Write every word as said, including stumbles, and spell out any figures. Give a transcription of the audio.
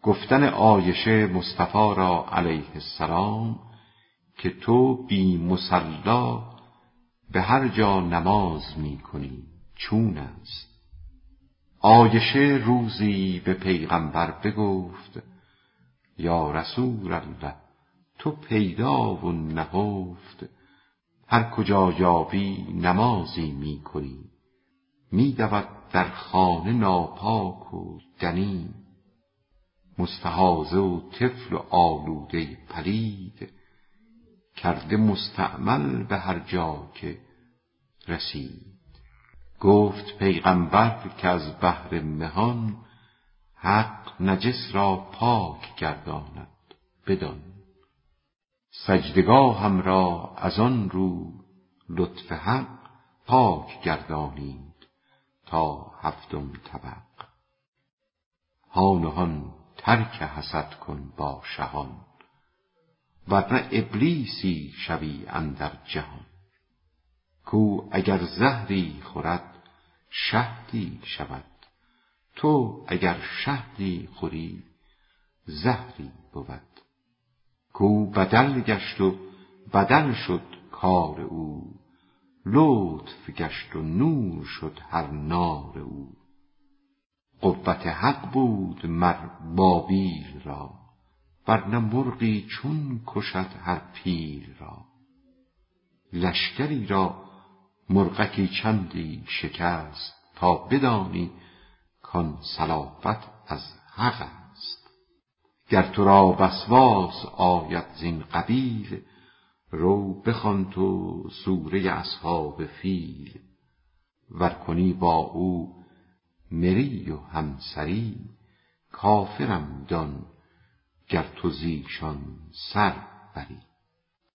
گفتن عایشه مصطفی را علیه السلام که تو بی مصلا به هر جا نماز می کنی چون است؟ عایشه روزی به پیغمبر بگفت یا رسول الله، تو پیدا و نهفت هر کجا یابی نمازی می کنی، می دود در خانه ناپاک و دنی، مستحاضه و طفل و آلوده پلید، کرده مستعمل به هر جا که رسید. گفت پیغمبر که از بحر مهان حق نجس را پاک گرداند بدان، سجدگاهم را از آن رو لطف حق پاک گردانید تا هفتم طبق. هان و هان ترک حسد کن با شهان، ورنه ابلیسی شوی اندر جهان. کو اگر زهری خورد شهدی شود، تو اگر شهدی خوری زهری بود. کو بدل گشت و بدل شد کار او، لطف گشت و نور شد هر نار او. قوت حق بود مر بابیل را، ورنه مرغی چون کشد هر پیل را. لشکری را مرغکی چندی شکست، تا بدانی کان صلافت از حق است. گر تو را وسواس آید زین قبیل، رو بخوان تو سوره اصحاب فیل. ور کنی با او مری و همسری، کافرم دان گر تو زیشان سر بری.